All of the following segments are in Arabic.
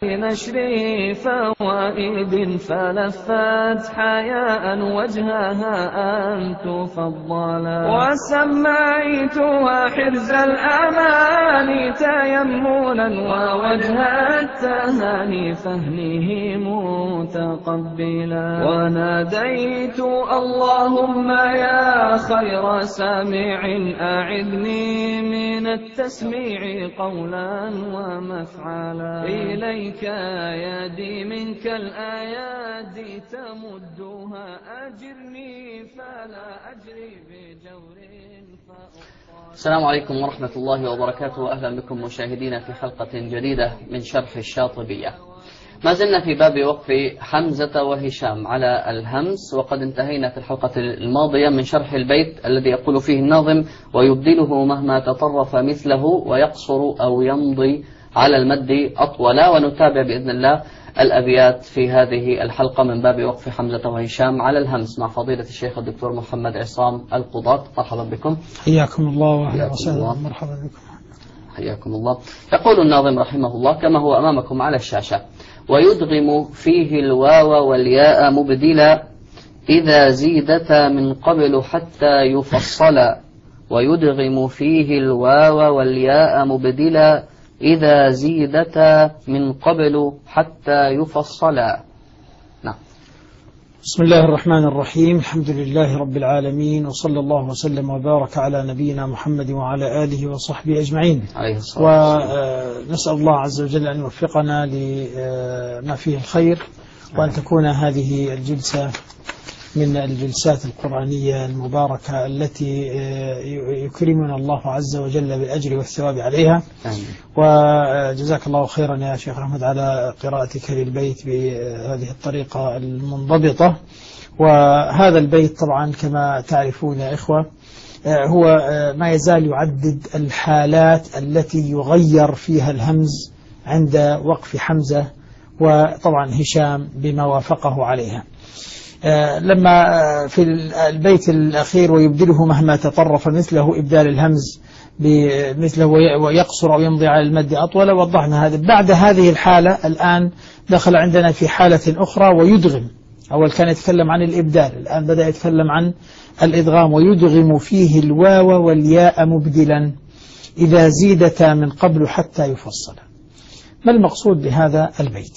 نشر فوائد فلفت حياء وجهها أن تفضلا، وسميتها حرز الأمان تيمنا ووجه التهاني فهنه متقبلا، وناديت اللهم يا خير سامع أعدني من التسميع قولا ومفعلا، إليك يدي منك الآيات تمدها أجرني فلا أجري بجور السلام عليكم ورحمة الله وبركاته. أهلا بكم مشاهدينا في حلقة جديدة من شرح الشاطبية. ما زلنا في باب وقف حمزة وهشام على الهمس، وقد انتهينا في الحلقة الماضية من شرح البيت الذي يقول فيه الناظم: ويبدله مهما تطرف مثله ويقصر أو يمضي على المد أطولا. ونتابع بإذن الله الأبيات في هذه الحلقة من باب وقف حمزة وهشام على الهمس مع فضيلة الشيخ الدكتور محمد عصام القضاة. مرحبا بكم. حياكم الله وأهلا وسهلا. مرحبا بكم. حياكم الله. يقول الناظم رحمه الله كما هو أمامكم على الشاشة: ويدغم فيه الواو والياء مبدلا إذا زيدتا من قبل حتى يفصلا. ويدغم فيه الواو والياء مبدلا إذا زيدتا من قبل حتى يفصلا. نعم. بسم الله الرحمن الرحيم. الحمد لله رب العالمين، وصلى الله وسلم وبارك على نبينا محمد وعلى آله وصحبه أجمعين. ونسأل الله عز وجل أن يوفقنا لما فيه الخير، وأن تكون هذه الجلسة من الجلسات القرآنية المباركة التي يكرمنا الله عز وجل بالأجر والثواب عليها. وجزاك الله خيرا يا شيخ أحمد على قراءتك للبيت بهذه الطريقة المنضبطة. وهذا البيت طبعا كما تعرفون يا إخوة هو ما يزال يعدد الحالات التي يغير فيها الهمز عند وقف حمزة وطبعا هشام بما وافقه عليها. لما في البيت الأخير ويبدله مهما تطرف مثله إبدال الهمز بمثله ويقصر أو يمضي على المد أطول، وضحنا هذا. بعد هذه الحالة الآن دخل عندنا في حالة أخرى ويدغم. أول كان يتكلم عن الإبدال، الآن بدأ يتكلم عن الإدغام. ويدغم فيه الواو والياء مبدلا إذا زيدتا من قبل حتى يفصل. ما المقصود بهذا البيت؟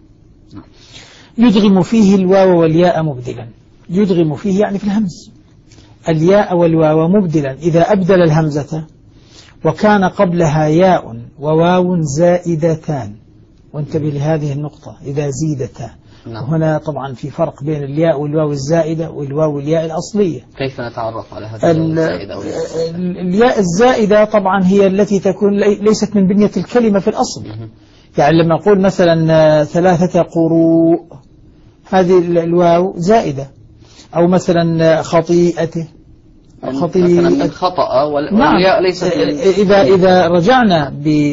يدغم فيه الواو والياء مبدلا. يدغم فيه يعني في الهمز الياء والواو مبدلا إذا أبدل الهمزة وكان قبلها ياء وواو زائدتان. وانتبه لهذه النقطة، إذا زيدتا. وهنا طبعا في فرق بين الياء والواو الزائدة والواو والياء الأصلية. كيف نتعرف على هذه الزائدة؟ الياء الزائدة طبعا هي التي تكون ليست من بنية الكلمة في الأصل. يعني لما أقول مثلا 3 قروء، هذه الواو زائدة. أو مثلا خطيئته، مثلا خطأ والياء ليست. إذا رجعنا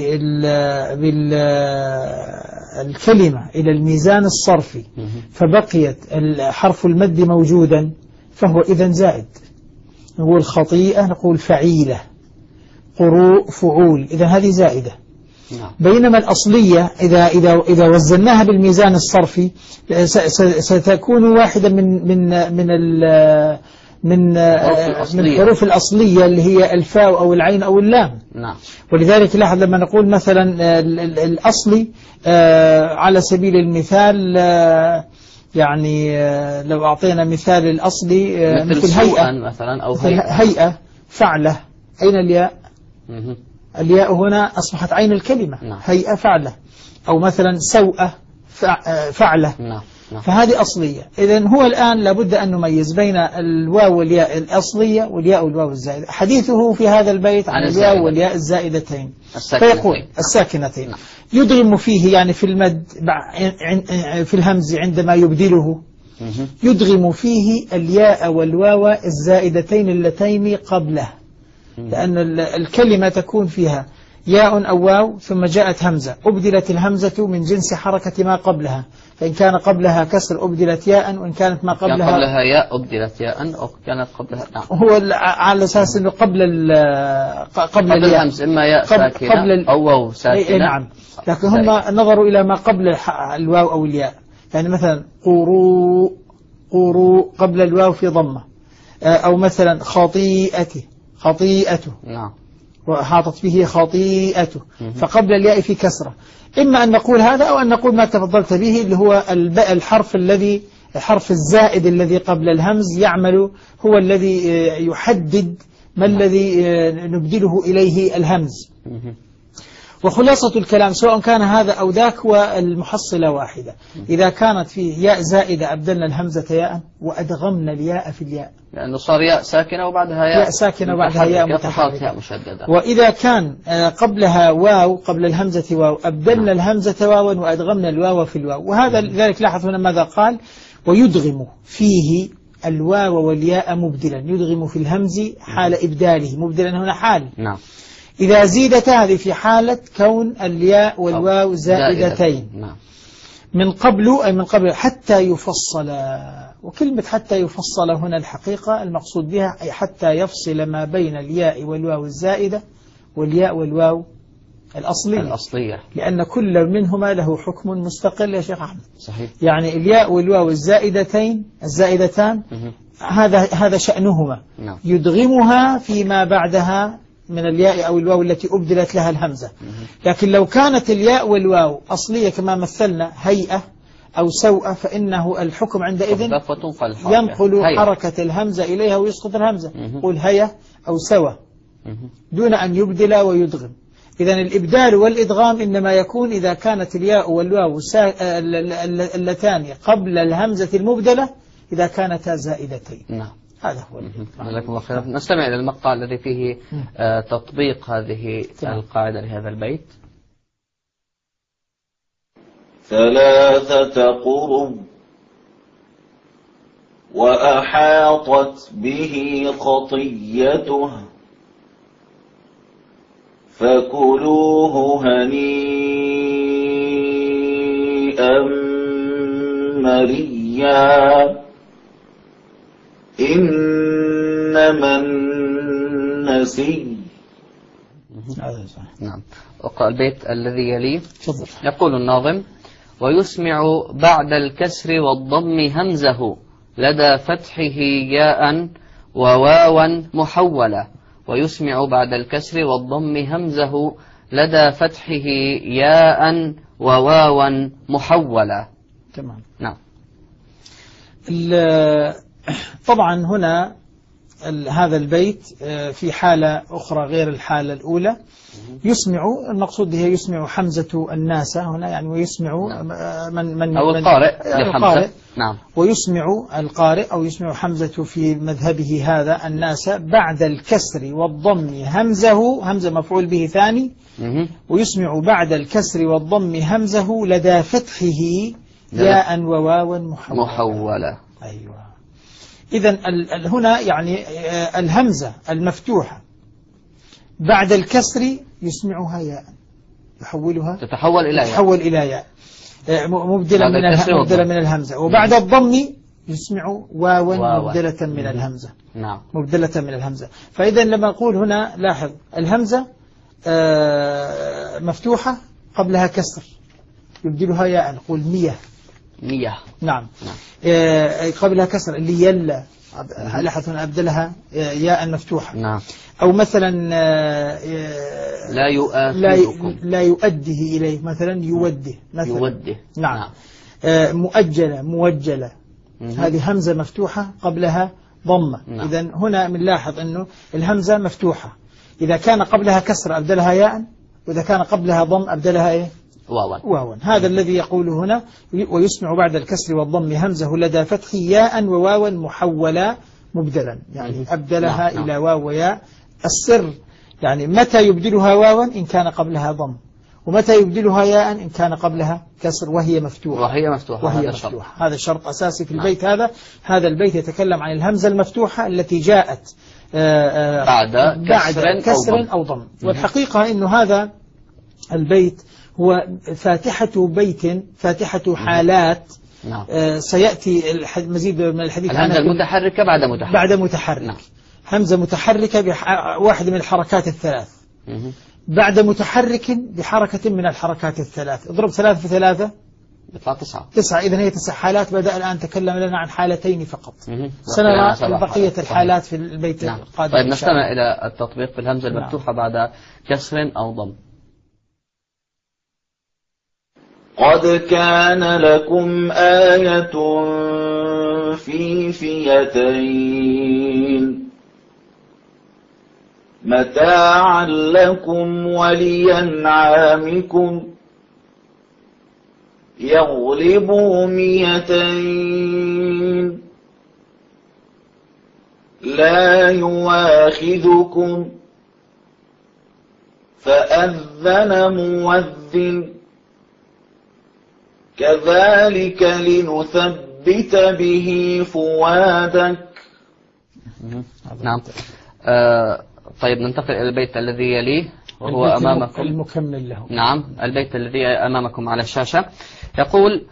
بالكلمة إلى الميزان الصرفي فبقيت حرف المد موجودا فهو إذن زائد. نقول خطيئة نقول فعيلة، قروء فعول، إذن هذه زائدة. بينما الأصلية إذا وزناها بالميزان الصرفي ستكون واحدة من الحروف الأصلية اللي هي الفاء أو العين أو اللام. ولذلك لاحظ لما نقول مثلا الأصلي على سبيل المثال، يعني لو أعطينا مثال الأصلي مثل هيئة مثلا أو هيئة فعلة، أين الياء؟ الياء هنا أصبحت عين الكلمة. هيئة فعلة. أو مثلا سوءة فعلة. فهذه أصلية. إذن هو الآن لابد أن نميز بين الواو والياء الأصلية والياء والواو الزائدة. حديثه في هذا البيت عن الواو والياء الزائدتين فيقول الساكنتين. يدغم فيه يعني في المد في الهمز عندما يبدله يدغم فيه الياء والواو الزائدتين اللتين قبله، لأن الكلمة تكون فيها ياء أو واو ثم جاءت همزة، أبدلت الهمزة من جنس حركة ما قبلها، فإن كان قبلها كسر أبدلت ياء، وإن كانت ما قبلها ياء أبدلت ياء، أو كانت قبلها نعم. هو على أساس أنه قبل الهمز إما ياء ساكنة أو واو ساكنة. نعم، لكن هم نظروا إلى ما قبل الواو أو الياء، يعني مثلا قورو قبل الواو في ضمة، أو مثلا خطيئته نعم، وحاطت به خطيئته، فقبل الياء في كسرة. إما أن نقول هذا أو أن نقول ما تفضلت به، اللي هو الحرف الزائد الذي قبل الهمز يعمل، هو الذي يحدد ما الذي نبدله إليه الهمز. وخلاصة الكلام سواء كان هذا أو ذاك هو المحصلة واحدة. إذا كانت فيه ياء زائدة أبدلنا الهمزة ياء وأدغمنا الياء في الياء، لأنه صار ياء ساكنة وبعدها ياء ساكنة وبعدها ياء متحركة مشددة. وإذا كان قبلها واو قبل الهمزة واو أبدلنا الهمزة واوا وأدغمنا الواو في الواو. وهذا لذلك لاحظ هنا ماذا قال: ويدغم فيه الواو والياء مبدلا، يدغم في الهمز حال إبداله، مبدلا هنا حال. نعم. إذا زيدت هذه في حالة كون الياء والواو زائدتين. نعم. من قبل أي من قبل حتى يفصل. وكلمة حتى يفصل هنا الحقيقة المقصود بها أي حتى يفصل ما بين الياء والواو الزائدة والياء والواو الأصلية، لأن كل منهما له حكم مستقل يا شيخ أحمد. صحيح. يعني الياء والواو الزائدتان هذا شأنهما. نعم. يدغمها فيما بعدها من الياء أو الواو التي أبدلت لها الهمزة. لكن لو كانت الياء والواو أصلية كما مثلنا هيئة أو سوء، فإنه الحكم عندئذ ينقل حركة الهمزة إليها ويسقط الهمزة، قل هيئة أو سوى دون أن يبدل ويدغم. إذن الإبدال والإدغام إنما يكون إذا كانت الياء والواو اللتان قبل الهمزة المبدلة إذا كانتا زائدتين. نعم. هذا هو. جزاكم الله خير. نستمع إلى المقطع الذي فيه تطبيق هذه القاعدة لهذا البيت. 3 قرب وأحاطت به خطيته فكلوه هنيئا مريا إنما النسي. نعم. وقال البيت الذي يليه يقول الناظم: ويسمع بعد الكسر والضم همزه لدى فتحه ياء وواوا محولة. ويسمع بعد الكسر والضم همزه لدى فتحه ياء وواوا محولة. تمام. نعم. طبعا هنا هذا البيت في حالة أخرى غير الحالة الأولى. يسمع المقصود به يسمع حمزة الناس هنا، يعني ويسمع من أو القارئ. نعم. ويسمع القارئ أو يسمع حمزة في مذهبه هذا الناس بعد الكسر والضم همزة مفعول به ثاني. ويسمع بعد الكسر والضم همزه لدى فتحه ياء وواوا محولة. أيوة. إذن هنا يعني الهمزة المفتوحة بعد الكسر يسمعها ياء، تتحول إلى ياء مبدلة من الهمزة. وبعد الضم يسمع واوا مبدلة من الهمزة. نعم. مبدلة من الهمزة. فإذا لما نقول هنا لاحظ الهمزة مفتوحة قبلها كسر يبدلها ياء، نقول مية. نعم. قبلها كسر اللي يلا لاحظ هنا أبدلها ياء مفتوحة. نعم. أو مثلا لا يؤديه إليه، مثلا يوده مثلا. نعم. موجلة هذه همزة مفتوحة قبلها ضمة. نعم. إذن هنا بنلاحظ أنه الهمزة مفتوحة، إذا كان قبلها كسر أبدلها ياء، وإذا كان قبلها ضم أبدلها إيه؟ واوا. هذا الذي يقول هنا ويسمع بعد الكسر والضم همزه لدى فتح ياء وواوا محولا مبدلا، يعني أبدلها إلى واو وياء. السر يعني متى يبدلها واوا إن كان قبلها ضم، ومتى يبدلها ياء إن كان قبلها كسر وهي مفتوحة. هذا شرط أساسي في البيت هذا. هذا البيت يتكلم عن الهمزة المفتوحة التي جاءت بعد كسر أو ضم. والحقيقة أنه هذا البيت هو فاتحة حالات. نعم. سيأتي مزيد من الحديث الهمزة المتحركة بعد متحرك. نعم. همزة متحركة بواحد من الحركات الثلاث. بعد متحرك بحركة من الحركات الثلاث. اضرب 3 في 3 يطلع 9. إذن هي 9 حالات. بدأ الآن تكلم لنا عن حالتين فقط. سنرى بقية الحالات في البيت القادم. طيب نستمع إلى التطبيق في الهمزة المفتوحة بعد كسر أو ضم. قد كان لكم آية في فئتين متاعا لكم ولينعامكم يغلبوا 200 لا يواخذكم فأذن مؤذن كذلك لنثبت به فؤادك. نعم. طيب ننتقل إلى البيت الذي يليه وهو أمامكم المكمل له. نعم. البيت الذي أمامكم على الشاشة يقول: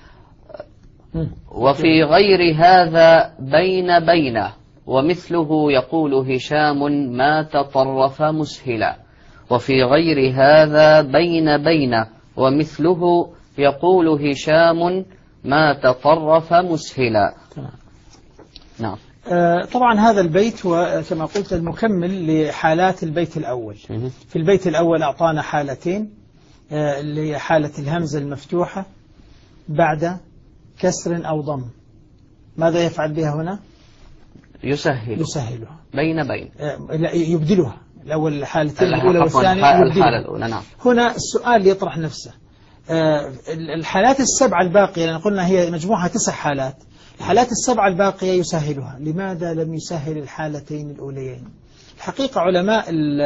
وفي غير هذا بين ومثله يقول هشام ما تطرف مسهلا. وفي غير هذا بين ومثله يقول هشام ما تطرف مسهلا. نعم. طبعا هذا البيت هو كما قلت المكمل لحالات البيت الأول. في البيت الأول أعطانا حالتين، اللي هي حالة الهمزة المفتوحة بعد كسر أو ضم. ماذا يفعل بها هنا؟ يسهلها بين يبدلها. الأول الحالتين الأولى والثانية الحالة الأولى. نعم. هنا السؤال يطرح نفسه، الحالات السبعة الباقية لأن قلنا هي مجموعة 9 حالات، الحالات السبعة الباقية يسهلها. لماذا لم يسهل الحالتين الأوليين؟ الحقيقة علماء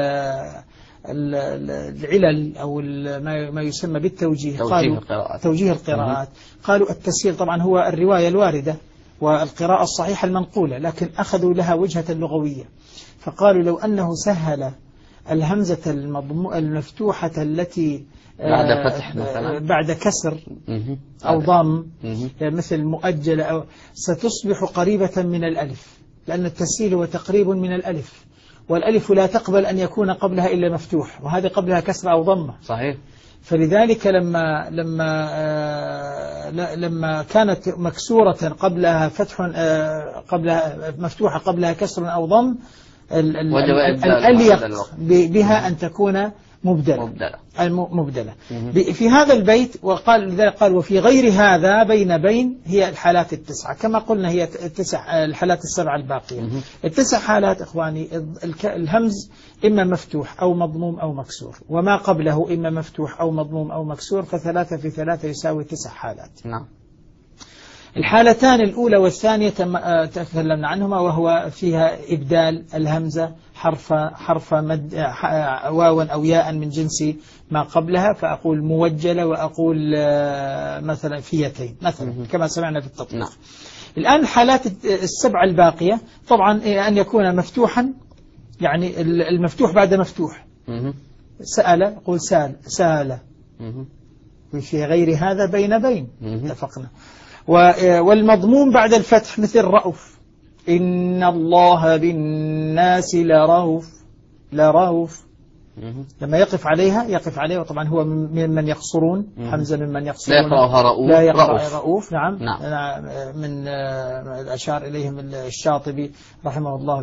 العلل أو ما يسمى بالتوجيه قالوا توجيه القراءات قالوا التسهيل طبعا هو الرواية الواردة والقراءة الصحيحة المنقولة، لكن أخذوا لها وجهة لغوية، فقالوا لو أنه سهل الهمزة المفتوحة التي بعد فتح مثلا بعد كسر أو ضم مثل مؤجل أو ستصبح قريبة من الألف، لأن التسهيل هو تقريب من الألف، والألف لا تقبل أن يكون قبلها إلا مفتوح، وهذه قبلها كسر أو ضمة. صحيح. فلذلك لما كانت مكسورة قبلها فتح قبلها مفتوحة قبلها كسر أو ضم الأليق بها أن تكون مبدلة. في هذا البيت وقال لذلك قال وفي غير هذا بين هي الحالات 9 كما قلنا، هي الحالات 7 الباقية. 9 حالات إخواني، الهمز إما مفتوح أو مضموم أو مكسور، وما قبله إما مفتوح أو مضموم أو مكسور، ف3 في 3 يساوي 9 حالات. نعم. الحالتان الأولى والثانية تكلمنا عنهما، وهو فيها إبدال الهمزة حرف مد واوا أو ياء من جنس ما قبلها، فأقول موجلة وأقول مثلا فيتين مثلا كما سمعنا في التطبيق. نعم. الآن الحالات 7 الباقية طبعا أن يكون مفتوحا، يعني المفتوح بعد مفتوح. سأل أقول سال. في غير هذا بين اتفقنا. والمضموم بعد الفتح مثل رؤوف، إن الله بالناس لرؤوف. لما يقف عليها وطبعا هو ممن يقصرون، حمزة ممن يقصرون لا يقرأ رؤوف. نعم. من الأشار إليهم الشاطبي رحمه الله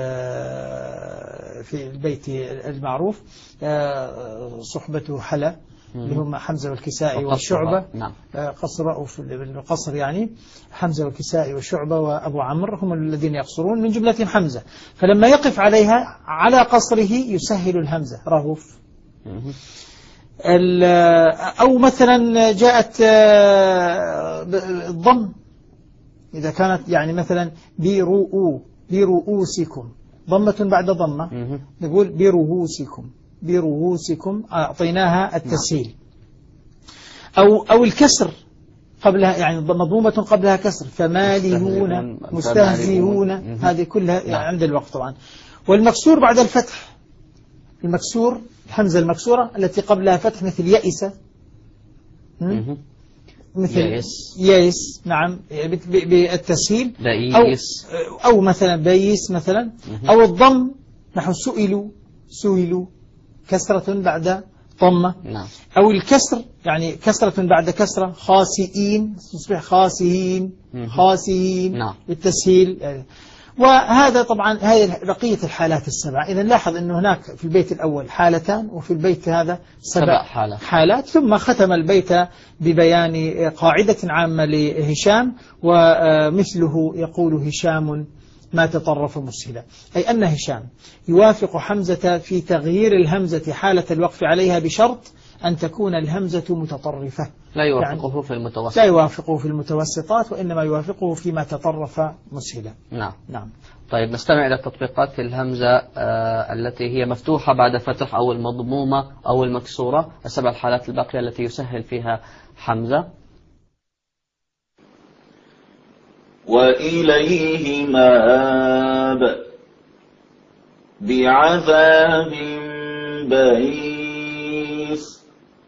في البيت المعروف صحبته حلا اللي هم حمزة والكسائي والشعبة. نعم. قصر رؤوف بالقصر، يعني حمزة والكسائي والشعبة وأبو عمرو هم الذين يقصرون من جملة حمزة، فلما يقف عليها على قصره يسهل الهمزة رؤوف. أو مثلا جاءت الضم إذا كانت يعني مثلا برؤوسكم ضمة بعد ضمة، نقول برؤوسكم أعطيناها التسهيل. أو الكسر قبلها، يعني مضمومة قبلها كسر، فمالهون مستهزئون، هذه كلها يعني عند الوقت طبعا. والمكسور بعد الفتح، المكسور الحمزة المكسورة التي قبلها فتح مثل يئس، مثل يئس نعم بالتسهيل، أو مثلا بيس مثلا، أو الضم نحو سئلوا كسرة بعد ضمة، أو الكسر يعني كسرة بعد كسرة، خاسئين تصبح خاسئين بالتسهيل يعني. وهذا طبعا هذه بقية الحالات السبع. إذا لاحظ أنه هناك في البيت الأول حالتان، وفي البيت هذا 7 حالات. ثم ختم البيت ببيان قاعدة عامة لهشام، ومثله يقول هشام ما تطرف مسهلا، أي أن هشام يوافق حمزة في تغيير الهمزة حالة الوقف عليها بشرط أن تكون الهمزة متطرفة، لا يوافقه يعني في المتوسط، لا يوافقه في المتوسطات، وإنما يوافقه فيما تطرف مسهلا. نعم. طيب نستمع إلى تطبيقات الهمزة التي هي مفتوحة بعد فتح أو المضمومة أو المكسورة، 7 الحالات الباقية التي يسهل فيها حمزة. وإليه مآب بعذاب بئيس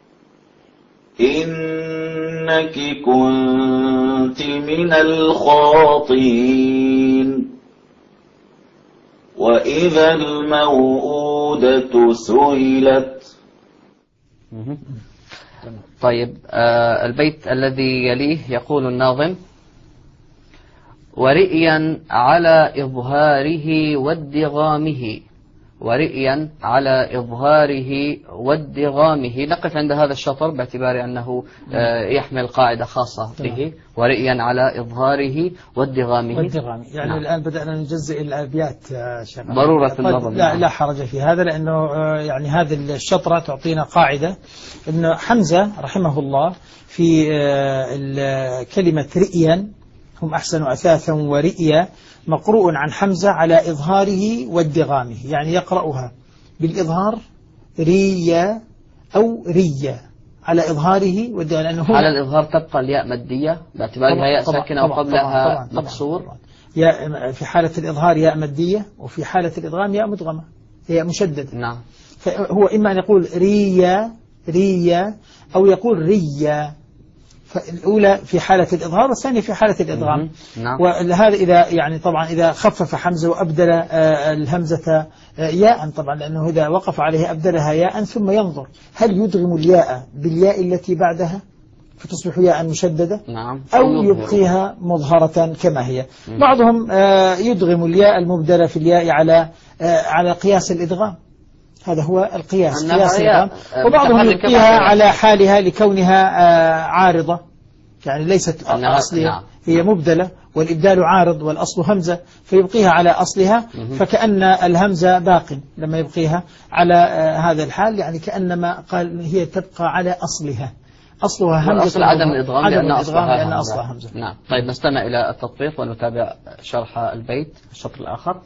إنك كنت من الخاطئين وإذا الموءودة سئلت. طيب البيت الذي يليه يقول الناظم: ورئيا على إظهاره وادغامه، ورئيا على إظهاره وادغامه. نقف عند هذا الشطر باعتبار أنه يحمل قاعدة خاصة به، ورئيا على إظهاره وادغامه. يعني الآن بدأنا نجزئ الأبيات شغل. ضرورة النظم. لا حرج في هذا، لأنه يعني هذه الشطرة تعطينا قاعدة أن حمزة رحمه الله في كلمة رئيا هم أحسن أثاثا ورئيا مقروء عن حمزة على إظهاره وادغامه، يعني يقرأها بالإظهار ريا أو ريا على إظهاره وادغامه. على الإظهار تبقى الياء مدية باعتبارها ياء ساكنة وقبلها مكسور. في حالة الإظهار ياء مدية، وفي حالة الإدغام ياء مدغمة، هي مشددة. نعم. فهو إما أن يقول ريا أو يقول ريا، فالأولى في حالة الإظهار والثانية في حالة الإدغام. نعم. وهذا إذا يعني طبعا إذا خفف حمزة وأبدل الهمزة ياء، طبعا لأنه إذا وقف عليها أبدلها ياء ثم ينظر هل يدغم الياء بالياء التي بعدها فتصبح ياء مشددة، نعم، أو يبقيها مظهرة كما هي. بعضهم يدغم الياء المبدلة في الياء على قياس الإدغام، هذا هو القياس، قياس الإدغام. وبعضهم يبقيها على حالها لكونها عارضة، يعني ليست أصلية، هي مبدلة والإبدال عارض والأصل همزة، فيبقيها على أصلها، فكأن الهمزة باق لما يبقيها على هذا الحال، يعني كأنما قال هي تبقى على أصلها، أصلها همزة، أصل عدم الإدغام لأن أصلها همزة. نعم. طيب نستمع إلى التطبيق ونتابع شرح البيت الشطر الآخر.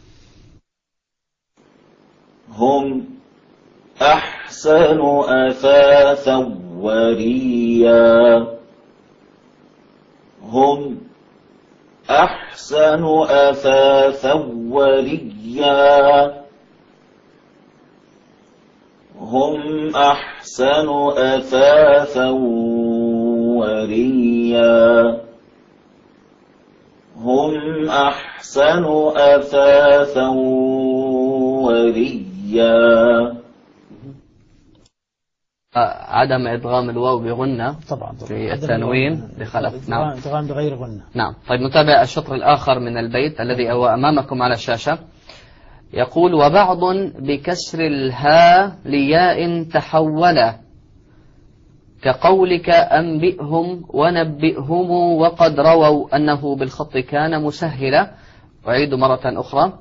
هم أحسن أثاثا وريا، هم أحسن أثاثا وريا، هم أحسن أثاثا وريا، هم أحسن أثاثا وريا. عدم إدغام الواو بغنة طبعا في التنوين بخلف. نعم، إدغام بغير غنة. نعم. طيب نتابع الشطر الآخر من البيت الذي هو أمامكم على الشاشة. يقول: وبعض بكسر الهاء لياء تحول كقولك أنبئهم ونبئهم وقد رووا أنه بالخط كان مسهلا. أعيد مرة أخرى: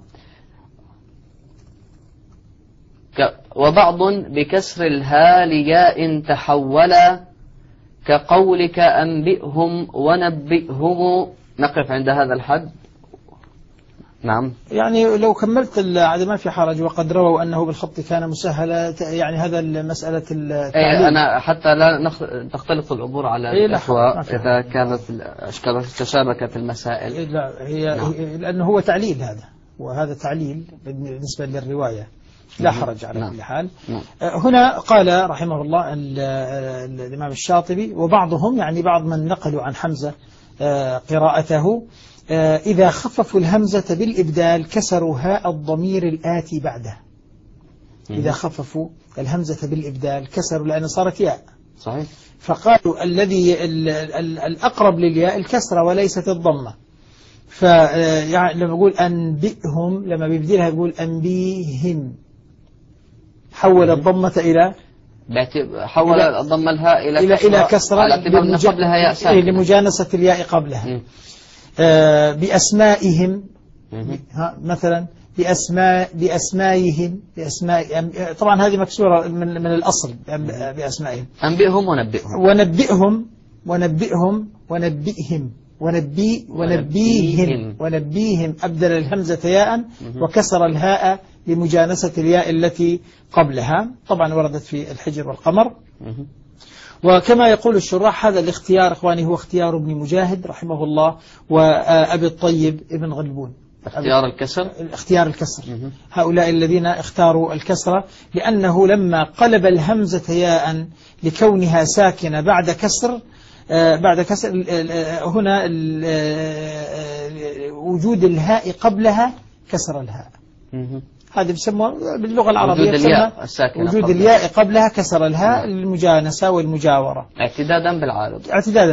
وبعض بكسر الهاء لياء تحول كقولك أنبئهم ونبئهم. نقف عند هذا الحد. نعم. يعني لو كملت عاد ما في حرج. وقد رووا أنه بالخط كان مسهلا، يعني هذا المسألة التعليم. أنا حتى لا تختلط الأمور على الأخوة إذا كانت الأشكال تشابكت المسائل. لا هي لأنه هو تعليل، هذا وهذا تعليل بالنسبة للرواية، لا حرج على كل حال. هنا قال رحمه الله الإمام الشاطبي وبعضهم، يعني بعض من نقلوا عن حمزة قراءته: إذا خففوا الهمزة بالإبدال كسروا هاء الضمير الآتي بعده. إذا خففوا الهمزة بالإبدال كسروا، لأن صارت ياء. صحيح. فقالوا الذي الأقرب للياء الكسرة وليست الضمة. فيعني لما يقول أنبئهم، لما بيبدلها يقول أنبيهم، حول الضمة إلى حول الضمة الهاء إلى كسرة على اعتبار أن قبلها ياء ساكنة لمجانسة الياء قبلها. بأسمائهم مثلا، بأسمائهم، طبعا هذه مكسورة من الأصل، بأسمائهم. أنبئهم ونبيهم أبدل الهمزة ياء وكسر الهاء لمجانسة الياء التي قبلها. طبعا وردت في الحجر والقمر. وكما يقول الشراح هذا الاختيار إخواني هو اختيار ابن مجاهد رحمه الله وأبي الطيب ابن غلبون. اختيار الكسر. هؤلاء الذين اختاروا الكسرة، لأنه لما قلب الهمزة ياء لكونها ساكنة بعد كسر هنا وجود الهاء قبلها كسر الهاء. هذا بيسموه باللغة العربية وجود الياء قبلها كسر الهاء للمجانسة والمجاورة، اعتدادا بالعارض.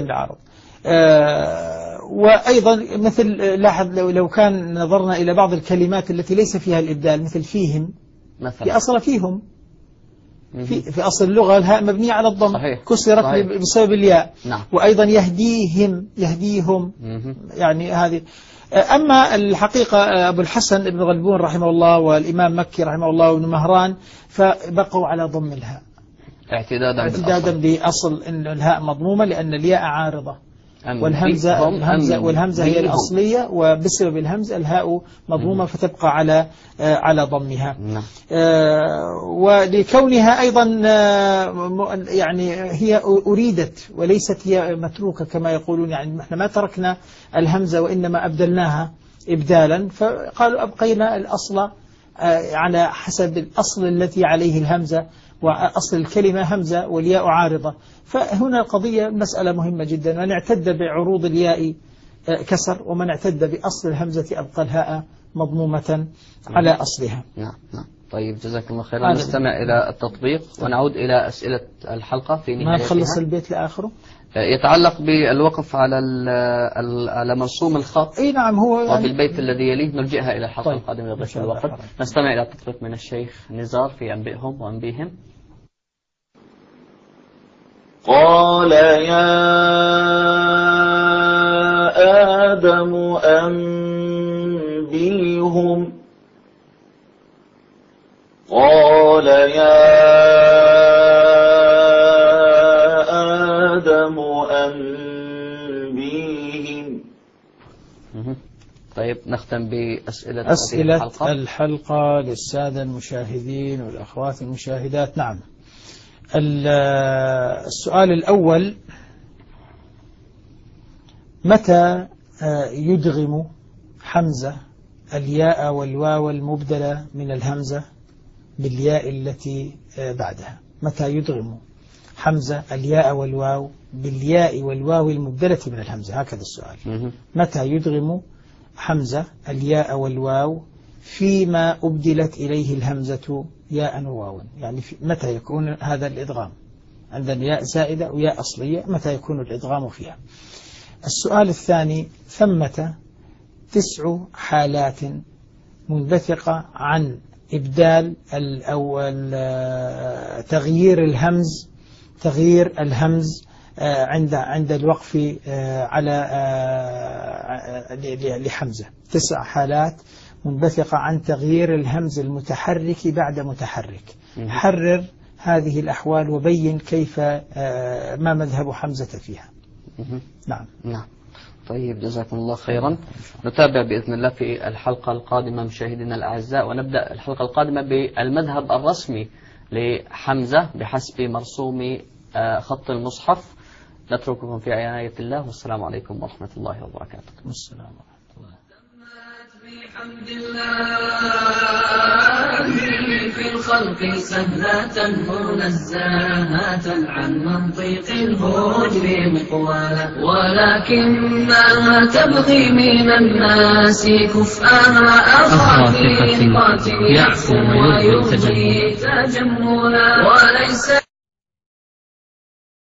وأيضا مثل لاحظ لو كان نظرنا إلى بعض الكلمات التي ليس فيها الإبدال، مثل فيهم مثلا. في أصل فيهم في أصل اللغة الهاء مبنية على الضم، كسرت بسبب الياء. وأيضا يهديهم يعني هذه. أما الحقيقة أبو الحسن ابن غلبون رحمه الله والإمام مكي رحمه الله وابن مهران فبقوا على ضم الهاء اعتدادا بأصل أن الهاء مضمومة، لأن الياء عارضة والهمزة هي الأصلية، وبسبب الهمزة الهاء مضمومة فتبقى على ضمها. ولكونها أيضا يعني هي أريدت وليست هي متروكة كما يقولون، يعني احنا ما تركنا الهمزة وإنما أبدلناها إبدالا، فقالوا أبقينا الأصل على حسب الأصل التي عليه الهمزة، وأصل الكلمة همزة والياء عارضة. فهنا القضية مسألة مهمة جدا، من اعتد بعروض الياء كسر، ومن اعتد بأصل الهمزة أبقى الهاء مضمومة على أصلها. نعم. طيب جزاك الله خيرا. نستمع إلى التطبيق ونعود إلى أسئلة الحلقة في نهايتها. ما نخلص البيت لآخره. يتعلق بالوقف على مرسوم الخط. اي نعم، هو يعني وبالبيت الذي يليه نرجئها إلى الحلقة القادمة لضيق الوقت. نستمع إلى التطبيق من الشيخ نزار في أنبئهم وأنبيهم. قال يا آدم أنبئهم. قال يا آدم أنبئهم. طيب نختم بأسئلة الحلقة للسادة المشاهدين والأخوات المشاهدات. نعم. السؤال الأول: متى يدغم حمزة الياء والواو المبدلة من الهمزة بالياء التي بعدها؟ متى يدغم حمزة الياء والواو بالياء والواو المبدلة من الهمزة؟ هكذا السؤال. متى يدغم حمزة الياء والواو فيما أبدلت إليه الهمزة ياء وواو؟ يعني متى يكون هذا الإدغام؟ عندنا ياء زائدة وياء أصلية، متى يكون الإدغام فيها؟ السؤال الثاني: ثمة 9 حالات منبثقة عن إبدال أو تغيير الهمز عند الوقف على لحمزة. 9 حالات منبثقة عن تغيير الهمز المتحرك بعد متحرك. حرر هذه الأحوال وبين كيف ما مذهب حمزة فيها. نعم. طيب جزاكم الله خيرا. نتابع بإذن الله في الحلقة القادمة مشاهدينا الأعزاء، ونبدأ الحلقة القادمة بالمذهب الرسمي لحمزة بحسب مرسوم خط المصحف. نترككم في عناية الله، والسلام عليكم ورحمة الله وبركاته. السلام ورحمة الله. بحمد الله في الخلق سهلة منزهة عن منطق الهجر مقوالا، ولكنها تبغي من الناس كفءها أخاطيقة يعفو ويبغي تجملا، وليس